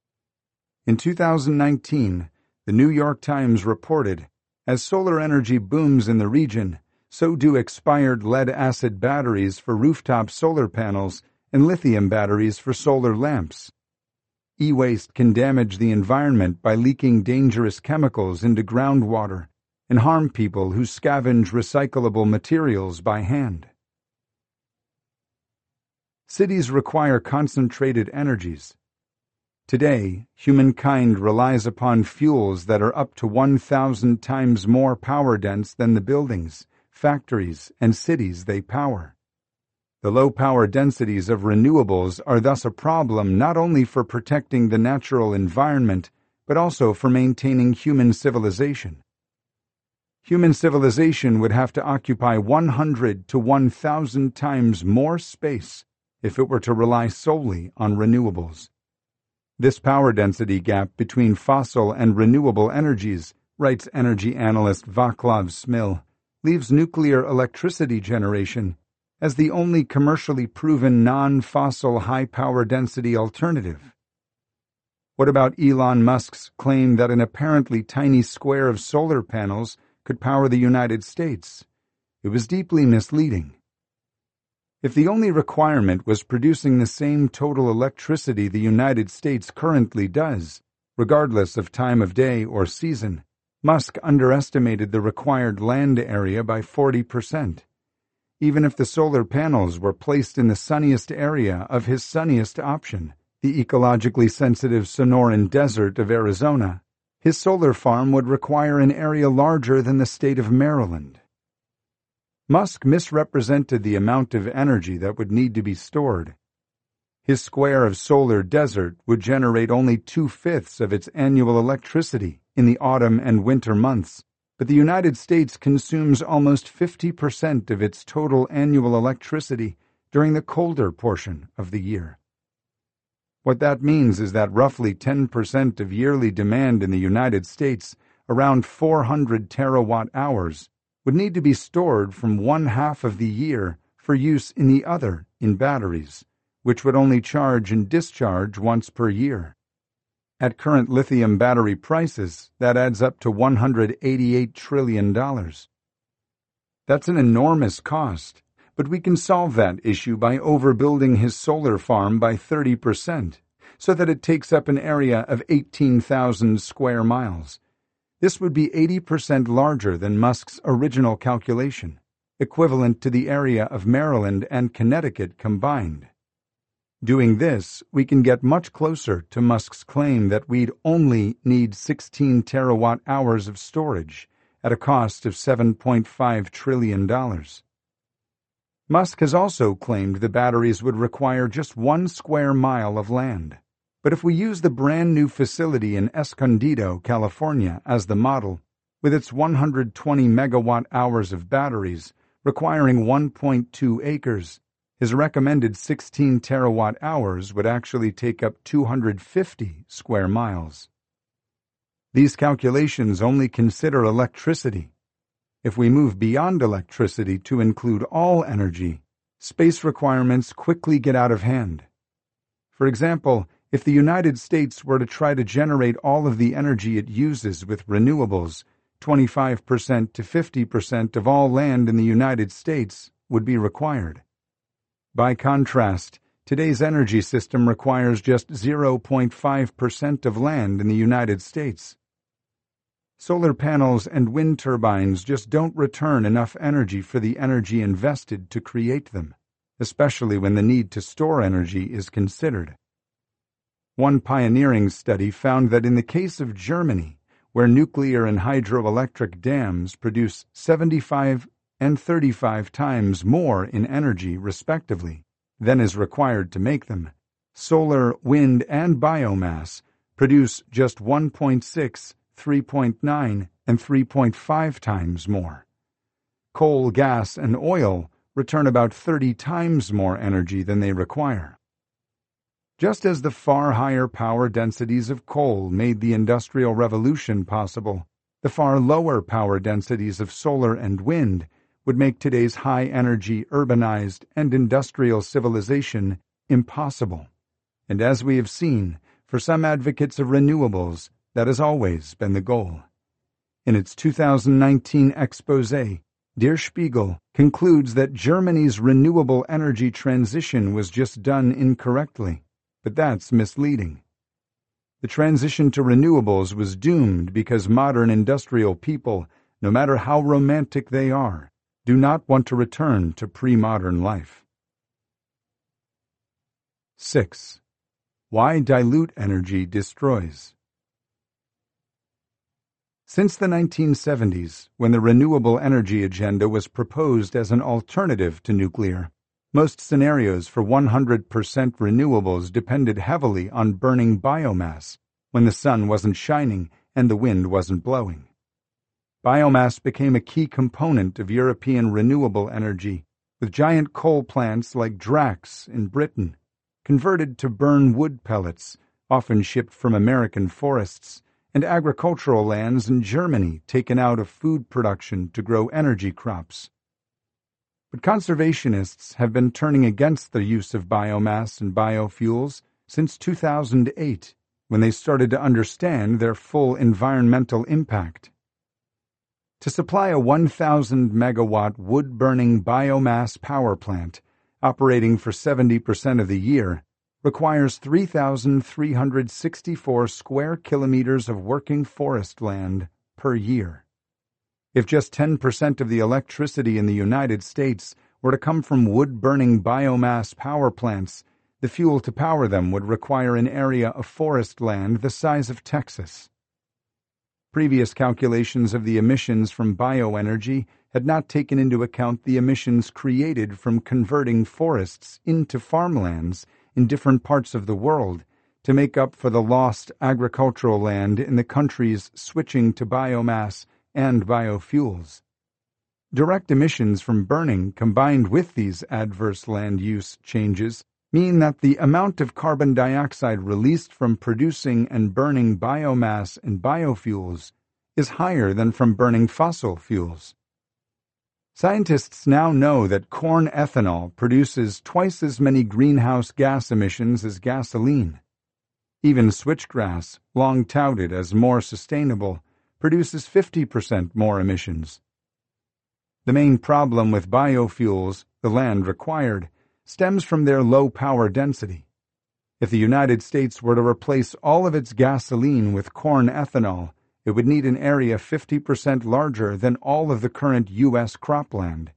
In two thousand nineteen, the New York Times reported, as solar energy booms in the region, so do expired lead-acid batteries for rooftop solar panels and lithium batteries for solar lamps. E-waste can damage the environment by leaking dangerous chemicals into groundwater and harm people who scavenge recyclable materials by hand. Cities require concentrated energies. Today, humankind relies upon fuels that are up to one thousand times more power-dense than the buildings, factories, and cities they power. The low power densities of renewables are thus a problem not only for protecting the natural environment, but also for maintaining human civilization. Human civilization would have to occupy one hundred to one thousand times more space if it were to rely solely on renewables. This power density gap between fossil and renewable energies, writes energy analyst Vaclav Smil, leaves nuclear electricity generation as the only commercially proven non-fossil high-power density alternative. What about Elon Musk's claim that an apparently tiny square of solar panels could power the United States? It was deeply misleading. If the only requirement was producing the same total electricity the United States currently does, regardless of time of day or season, Musk underestimated the required land area by forty percent. Even if the solar panels were placed in the sunniest area of his sunniest option, the ecologically sensitive Sonoran Desert of Arizona, his solar farm would require an area larger than the state of Maryland. Musk misrepresented the amount of energy that would need to be stored. His square of solar desert would generate only two-fifths of its annual electricity in the autumn and winter months, but the United States consumes almost fifty percent of its total annual electricity during the colder portion of the year. What that means is that roughly ten percent of yearly demand in the United States, around four hundred terawatt hours, would need to be stored from one half of the year for use in the other in batteries, which would only charge and discharge once per year. At current lithium battery prices, that adds up to one hundred eighty-eight trillion dollars. That's an enormous cost, but we can solve that issue by overbuilding his solar farm by thirty percent, so that it takes up an area of eighteen thousand square miles. This would be eighty percent larger than Musk's original calculation, equivalent to the area of Maryland and Connecticut combined. Doing this, we can get much closer to Musk's claim that we'd only need sixteen terawatt hours of storage at a cost of seven point five trillion dollars. Musk has also claimed the batteries would require just one square mile of land. But if we use the brand new facility in Escondido, California as the model, with its one hundred twenty megawatt hours of batteries requiring one point two acres, his recommended sixteen terawatt hours would actually take up two hundred fifty square miles. These calculations only consider electricity. If we move beyond electricity to include all energy, space requirements quickly get out of hand. For example, if the United States were to try to generate all of the energy it uses with renewables, twenty-five percent to fifty percent of all land in the United States would be required. By contrast, today's energy system requires just zero point five percent of land in the United States. Solar panels and wind turbines just don't return enough energy for the energy invested to create them, especially when the need to store energy is considered. One pioneering study found that in the case of Germany, where nuclear and hydroelectric dams produce seventy-five and thirty-five times more in energy, respectively, than is required to make them, solar, wind, and biomass produce just one point six, three point nine, and three point five times more. Coal, gas, and oil return about thirty times more energy than they require. Just as the far higher power densities of coal made the Industrial Revolution possible, the far lower power densities of solar and wind would make today's high-energy, urbanized, and industrial civilization impossible. And as we have seen, for some advocates of renewables, that has always been the goal. In its two thousand nineteen exposé, Der Spiegel concludes that Germany's renewable energy transition was just done incorrectly, but that's misleading. The transition to renewables was doomed because modern industrial people, no matter how romantic they are, do not want to return to pre-modern life. six. Why dilute energy destroys. Since the nineteen seventies, when the renewable energy agenda was proposed as an alternative to nuclear, most scenarios for one hundred percent renewables depended heavily on burning biomass when the sun wasn't shining and the wind wasn't blowing. Biomass became a key component of European renewable energy, with giant coal plants like Drax in Britain converted to burn wood pellets, often shipped from American forests, and agricultural lands in Germany taken out of food production to grow energy crops. But conservationists have been turning against the use of biomass and biofuels since two thousand eight, when they started to understand their full environmental impact. To supply a one thousand megawatt wood-burning biomass power plant, operating for seventy percent of the year, requires three thousand three hundred sixty-four square kilometers of working forest land per year. If just ten percent of the electricity in the United States were to come from wood-burning biomass power plants, the fuel to power them would require an area of forest land the size of Texas. Previous calculations of the emissions from bioenergy had not taken into account the emissions created from converting forests into farmlands in different parts of the world to make up for the lost agricultural land in the countries switching to biomass and biofuels. Direct emissions from burning combined with these adverse land use changes mean that the amount of carbon dioxide released from producing and burning biomass and biofuels is higher than from burning fossil fuels. Scientists now know that corn ethanol produces twice as many greenhouse gas emissions as gasoline. Even switchgrass, long touted as more sustainable, produces fifty percent more emissions. The main problem with biofuels, the land required, stems from their low power density. If the United States were to replace all of its gasoline with corn ethanol, it would need an area fifty percent larger than all of the current U S cropland.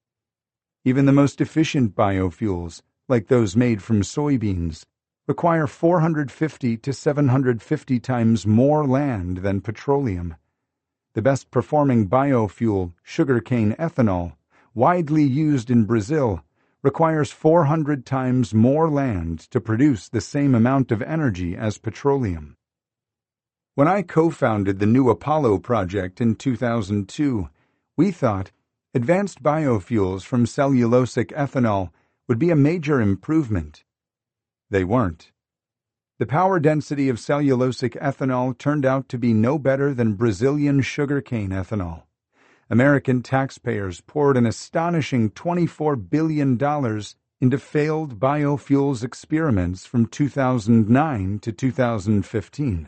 Even the most efficient biofuels, like those made from soybeans, require four hundred fifty to seven hundred fifty times more land than petroleum. The best performing biofuel, sugarcane ethanol, widely used in Brazil, requires four hundred times more land to produce the same amount of energy as petroleum. When I co-founded the New Apollo project in two thousand two, we thought advanced biofuels from cellulosic ethanol would be a major improvement. They weren't. The power density of cellulosic ethanol turned out to be no better than Brazilian sugarcane ethanol. American taxpayers poured an astonishing twenty-four billion dollars into failed biofuels experiments from two thousand nine to two thousand fifteen.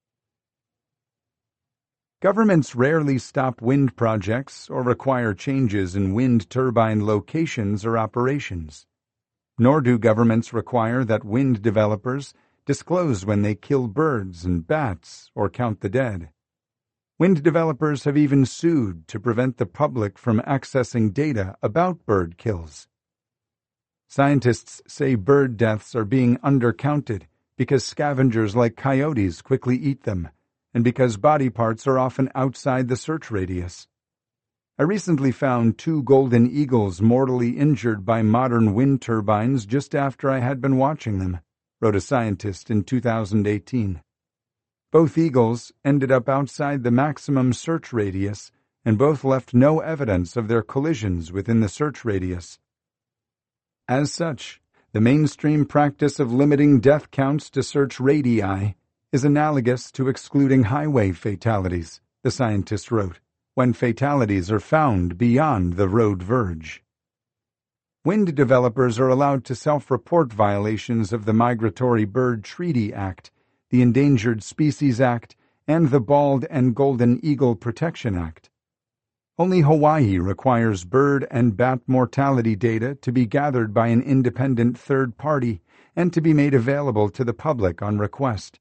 Governments rarely stop wind projects or require changes in wind turbine locations or operations. Nor do governments require that wind developers disclose when they kill birds and bats or count the dead. Wind developers have even sued to prevent the public from accessing data about bird kills. Scientists say bird deaths are being undercounted because scavengers like coyotes quickly eat them, and because body parts are often outside the search radius. I recently found two golden eagles mortally injured by modern wind turbines just after I had been watching them, wrote a scientist in two thousand eighteen. Both eagles ended up outside the maximum search radius, and both left no evidence of their collisions within the search radius. As such, the mainstream practice of limiting death counts to search radii is analogous to excluding highway fatalities, the scientist wrote, when fatalities are found beyond the road verge. Wind developers are allowed to self-report violations of the Migratory Bird Treaty Act, the Endangered Species Act, and the Bald and Golden Eagle Protection Act. Only Hawaii requires bird and bat mortality data to be gathered by an independent third party and to be made available to the public on request.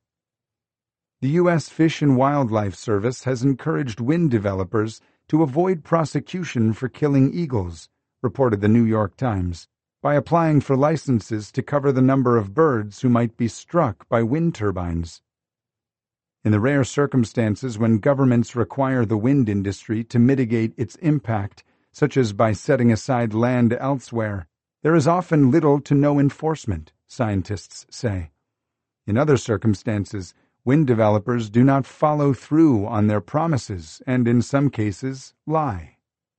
The U S Fish and Wildlife Service has encouraged wind developers to avoid prosecution for killing eagles, reported the New York Times, by applying for licenses to cover the number of birds who might be struck by wind turbines. In the rare circumstances when governments require the wind industry to mitigate its impact, such as by setting aside land elsewhere, there is often little to no enforcement, scientists say. In other circumstances, wind developers do not follow through on their promises and, in some cases, lie.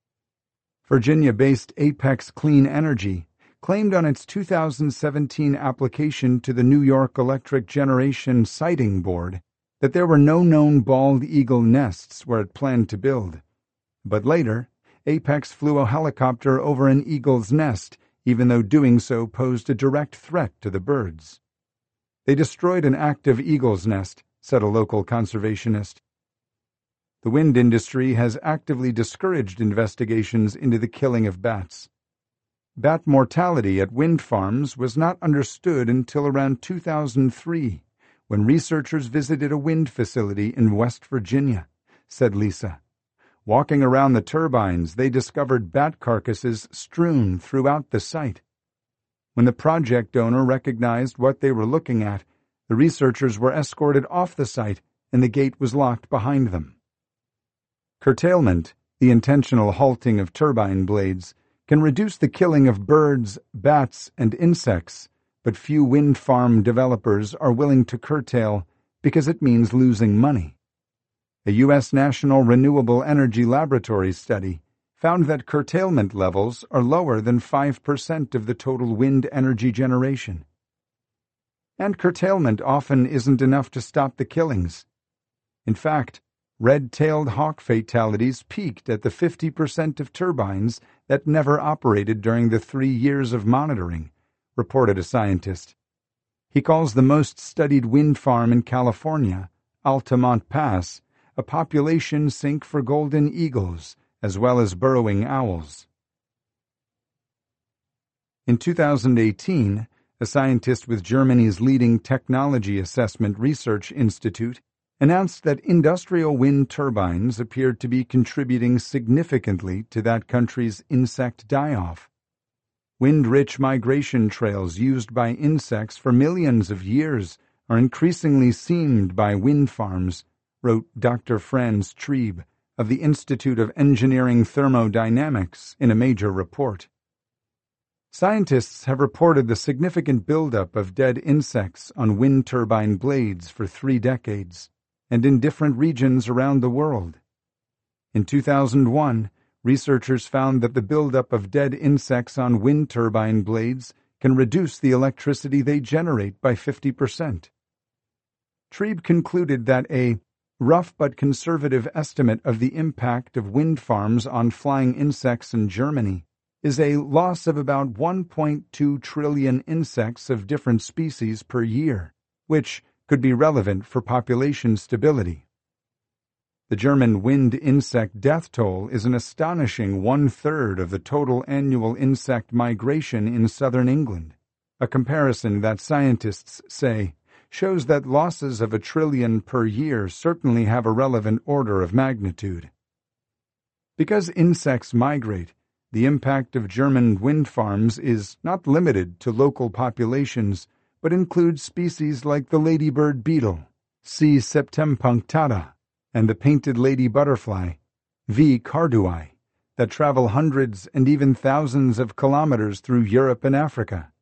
Virginia-based Apex Clean Energy claimed on its two thousand seventeen application to the New York Electric Generation Siting Board that there were no known bald eagle nests where it planned to build. But later, Apex flew a helicopter over an eagle's nest, even though doing so posed a direct threat to the birds. They destroyed an active eagle's nest, said a local conservationist. The wind industry has actively discouraged investigations into the killing of bats. Bat mortality at wind farms was not understood until around two thousand three, when researchers visited a wind facility in West Virginia, said Lisa. Walking around the turbines, they discovered bat carcasses strewn throughout the site. When the project owner recognized what they were looking at, the researchers were escorted off the site and the gate was locked behind them. Curtailment, the intentional halting of turbine blades, can reduce the killing of birds, bats, and insects, but few wind farm developers are willing to curtail because it means losing money. A U S National Renewable Energy Laboratory study found that curtailment levels are lower than five percent of the total wind energy generation. And curtailment often isn't enough to stop the killings. In fact, red-tailed hawk fatalities peaked at the fifty percent of turbines that never operated during the three years of monitoring, reported a scientist. He calls the most studied wind farm in California, Altamont Pass, a population sink for golden eagles, as well as burrowing owls. In two thousand eighteen, a scientist with Germany's leading technology assessment research institute announced that industrial wind turbines appeared to be contributing significantly to that country's insect die-off. Wind-rich migration trails used by insects for millions of years are increasingly seamed by wind farms, wrote Doctor Franz Trieb of the Institute of Engineering Thermodynamics in a major report. Scientists have reported the significant buildup of dead insects on wind turbine blades for three decades, and in different regions around the world. In two thousand one, researchers found that the buildup of dead insects on wind turbine blades can reduce the electricity they generate by fifty percent. Trieb concluded that a rough but conservative estimate of the impact of wind farms on flying insects in Germany is a loss of about one point two trillion insects of different species per year, which could be relevant for population stability. The German wind insect death toll is an astonishing one-third of the total annual insect migration in southern England, a comparison that scientists say shows that losses of a trillion per year certainly have a relevant order of magnitude. Because insects migrate, the impact of German wind farms is not limited to local populations, but includes species like the ladybird beetle, C. septempunctata, and the painted lady butterfly, V. cardui, that travel hundreds and even thousands of kilometers through Europe and Africa.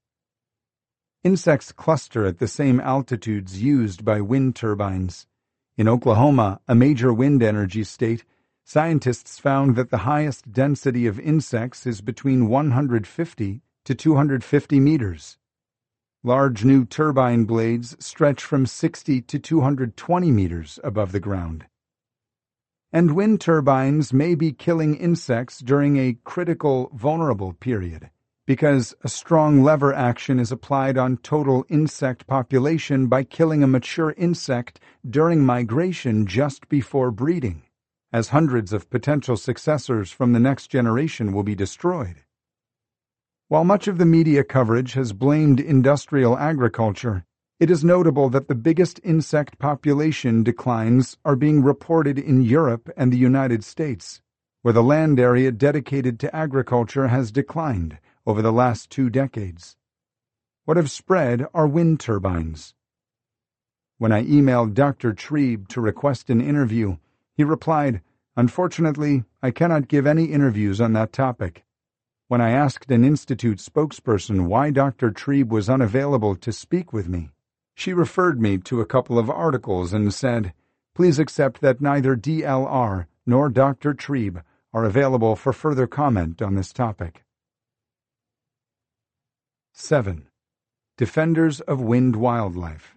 Insects cluster at the same altitudes used by wind turbines. In Oklahoma, a major wind energy state, scientists found that the highest density of insects is between one hundred fifty to two hundred fifty meters. Large new turbine blades stretch from sixty to two hundred twenty meters above the ground. And wind turbines may be killing insects during a critical, vulnerable period, because a strong lever action is applied on total insect population by killing a mature insect during migration just before breeding, as hundreds of potential successors from the next generation will be destroyed. While much of the media coverage has blamed industrial agriculture, it is notable that the biggest insect population declines are being reported in Europe and the United States, where the land area dedicated to agriculture has declined over the last two decades. What have spread are wind turbines. When I emailed Doctor Trieb to request an interview, he replied, "Unfortunately, I cannot give any interviews on that topic." When I asked an institute spokesperson why Doctor Trieb was unavailable to speak with me, she referred me to a couple of articles and said, "Please accept that neither D L R nor Doctor Trieb are available for further comment on this topic." seven. Defenders of wind wildlife.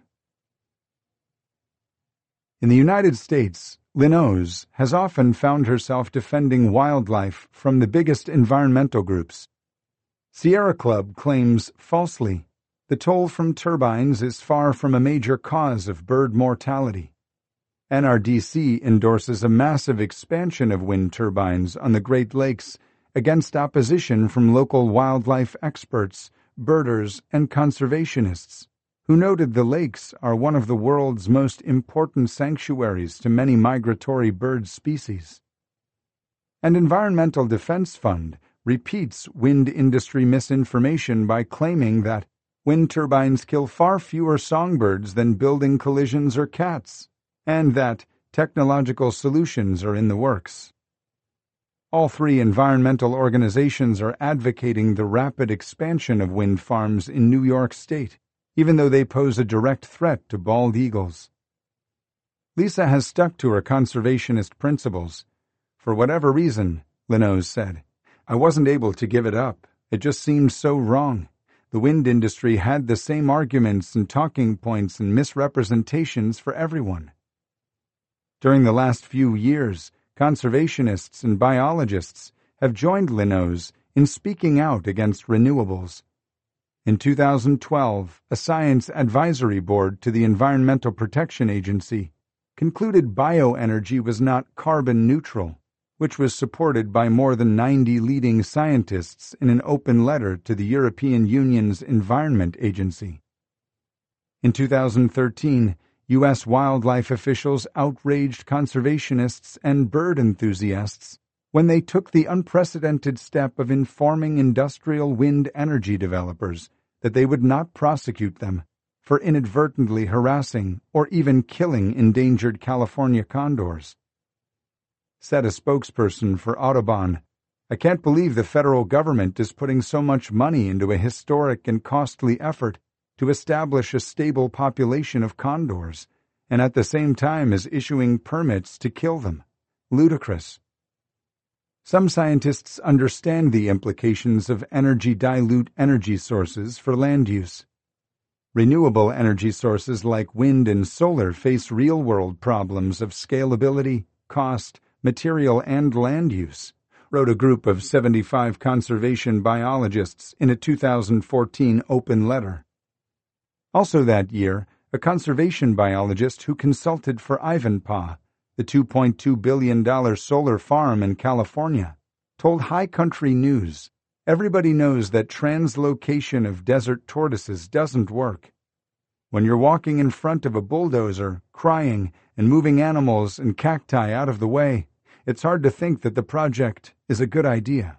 In the United States, Lynn Oz has often found herself defending wildlife from the biggest environmental groups. Sierra Club claims, falsely, the toll from turbines is far from a major cause of bird mortality. N R D C endorses a massive expansion of wind turbines on the Great Lakes against opposition from local wildlife experts, birders, and conservationists, who noted the lakes are one of the world's most important sanctuaries to many migratory bird species. An Environmental Defense Fund repeats wind industry misinformation by claiming that wind turbines kill far fewer songbirds than building collisions or cats, and that technological solutions are in the works. All three environmental organizations are advocating the rapid expansion of wind farms in New York State, even though they pose a direct threat to bald eagles. Lisa has stuck to her conservationist principles. For whatever reason, Lynn Oz said, I wasn't able to give it up. It just seemed so wrong. The wind industry had the same arguments and talking points and misrepresentations for everyone. During the last few years, conservationists and biologists have joined Lynn Oz in speaking out against renewables. In two thousand twelve, a science advisory board to the Environmental Protection Agency concluded bioenergy was not carbon neutral, which was supported by more than ninety leading scientists in an open letter to the European Union's Environment Agency. In two thousand thirteen, U S wildlife officials outraged conservationists and bird enthusiasts when they took the unprecedented step of informing industrial wind energy developers that they would not prosecute them for inadvertently harassing or even killing endangered California condors. Said a spokesperson for Audubon, I can't believe the federal government is putting so much money into a historic and costly effort to establish a stable population of condors, and at the same time is issuing permits to kill them. Ludicrous. Some scientists understand the implications of energy-dilute energy sources for land use. Renewable energy sources like wind and solar face real-world problems of scalability, cost, material, and land use, wrote a group of seventy-five conservation biologists in a two thousand fourteen open letter. Also that year, a conservation biologist who consulted for Ivanpah, the two point two billion dollars solar farm in California, told High Country News, everybody knows that translocation of desert tortoises doesn't work. When you're walking in front of a bulldozer, crying, and moving animals and cacti out of the way, it's hard to think that the project is a good idea.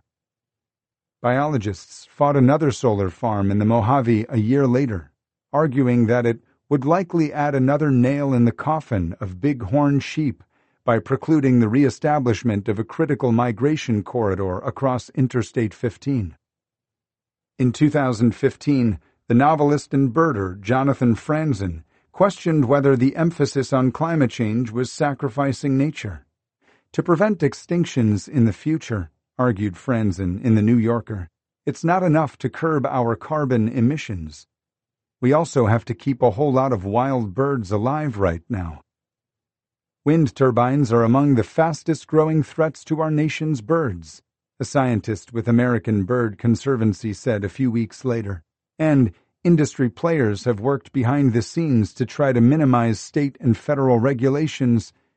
Biologists fought another solar farm in the Mojave a year later, arguing that it would likely add another nail in the coffin of bighorn sheep by precluding the reestablishment of a critical migration corridor across Interstate fifteen. In two thousand fifteen, the novelist and birder Jonathan Franzen questioned whether the emphasis on climate change was sacrificing nature. To prevent extinctions in the future, argued Franzen in The New Yorker, it's not enough to curb our carbon emissions. We also have to keep a whole lot of wild birds alive right now. Wind turbines are among the fastest-growing threats to our nation's birds, a scientist with American Bird Conservancy said a few weeks later, and industry players have worked behind the scenes to try to minimize state and federal regulations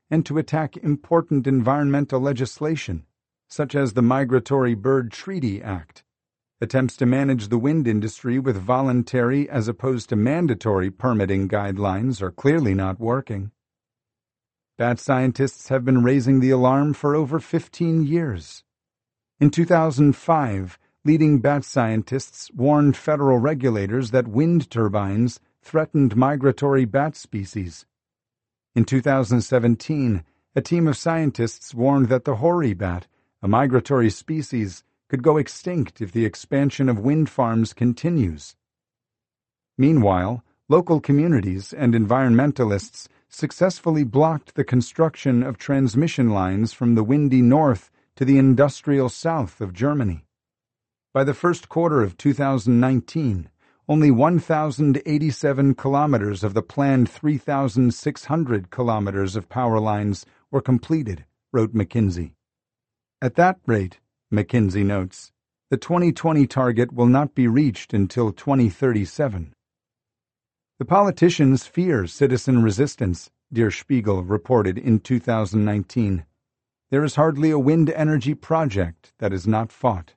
and to attack important environmental legislation, such as the Migratory Bird Treaty Act. Attempts to manage the wind industry with voluntary as opposed to mandatory permitting guidelines are clearly not working. Bat scientists have been raising the alarm for over fifteen years. In two thousand five, leading bat scientists warned federal regulators that wind turbines threatened migratory bat species. In two thousand seventeen, a team of scientists warned that the hoary bat, a migratory species, could go extinct if the expansion of wind farms continues. Meanwhile, local communities and environmentalists successfully blocked the construction of transmission lines from the windy north to the industrial south of Germany. By the first quarter of two thousand nineteen, only one thousand eighty-seven kilometers of the planned three thousand six hundred kilometers of power lines were completed, wrote McKinsey. At that rate, McKinsey notes, the twenty twenty target will not be reached until twenty thirty-seven. The politicians fear citizen resistance, Der Spiegel reported in two thousand nineteen. There is hardly a wind energy project that is not fought.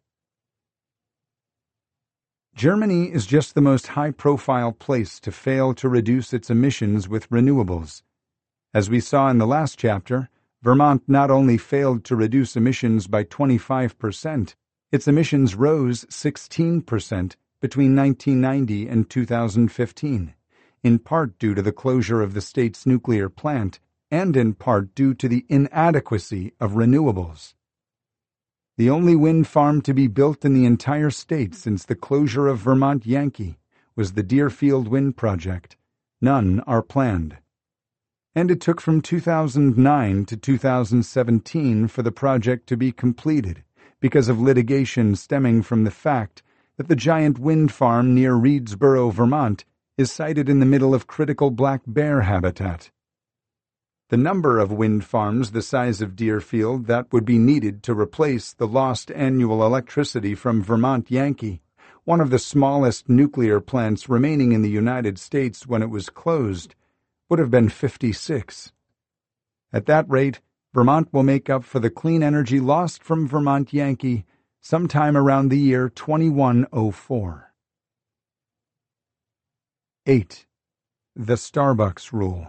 Germany is just the most high-profile place to fail to reduce its emissions with renewables. As we saw in the last chapter, Vermont not only failed to reduce emissions by twenty-five percent, its emissions rose sixteen percent between nineteen ninety and two thousand fifteen, in part due to the closure of the state's nuclear plant and in part due to the inadequacy of renewables. The only wind farm to be built in the entire state since the closure of Vermont Yankee was the Deerfield Wind Project. None are planned. And it took from two thousand nine to two thousand seventeen for the project to be completed because of litigation stemming from the fact that the giant wind farm near Reedsboro, Vermont, is sited in the middle of critical black bear habitat. The number of wind farms the size of Deerfield that would be needed to replace the lost annual electricity from Vermont Yankee, one of the smallest nuclear plants remaining in the United States when it was closed, would have been fifty-six. At that rate, Vermont will make up for the clean energy lost from Vermont Yankee sometime around the year twenty-one oh four. eight. The Starbucks Rule.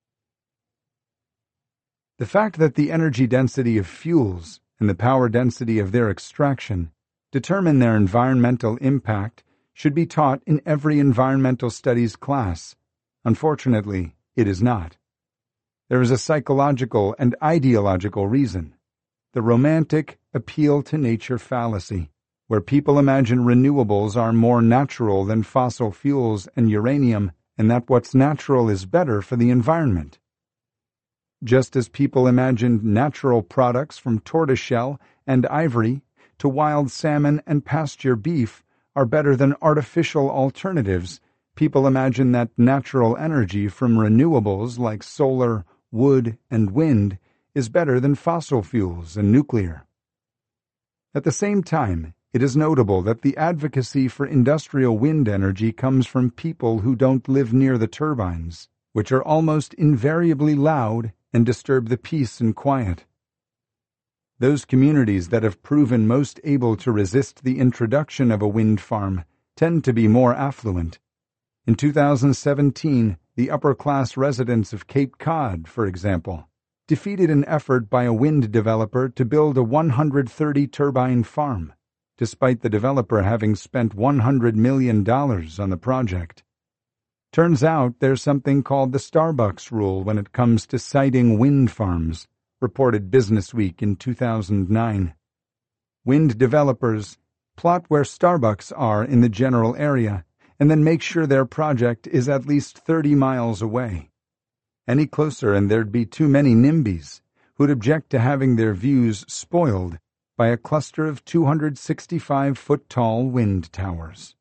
The fact that the energy density of fuels and the power density of their extraction determine their environmental impact should be taught in every environmental studies class. Unfortunately, it is not. There is a psychological and ideological reason. The romantic appeal to nature fallacy, where people imagine renewables are more natural than fossil fuels and uranium, and that what's natural is better for the environment. Just as people imagined natural products from tortoiseshell and ivory to wild salmon and pasture beef are better than artificial alternatives, people imagine that natural energy from renewables like solar, wood, and wind is better than fossil fuels and nuclear. At the same time, it is notable that the advocacy for industrial wind energy comes from people who don't live near the turbines, which are almost invariably loud and disturb the peace and quiet. Those communities that have proven most able to resist the introduction of a wind farm tend to be more affluent. In two thousand seventeen, the upper-class residents of Cape Cod, for example, defeated an effort by a wind developer to build a one hundred thirty turbine farm, despite the developer having spent one hundred million dollars on the project. Turns out there's something called the Starbucks Rule when it comes to siting wind farms, reported Businessweek in two thousand nine. Wind developers plot where Starbucks are in the general area and then make sure their project is at least thirty miles away. Any closer and there'd be too many NIMBYs who'd object to having their views spoiled by a cluster of two hundred sixty-five foot tall wind towers.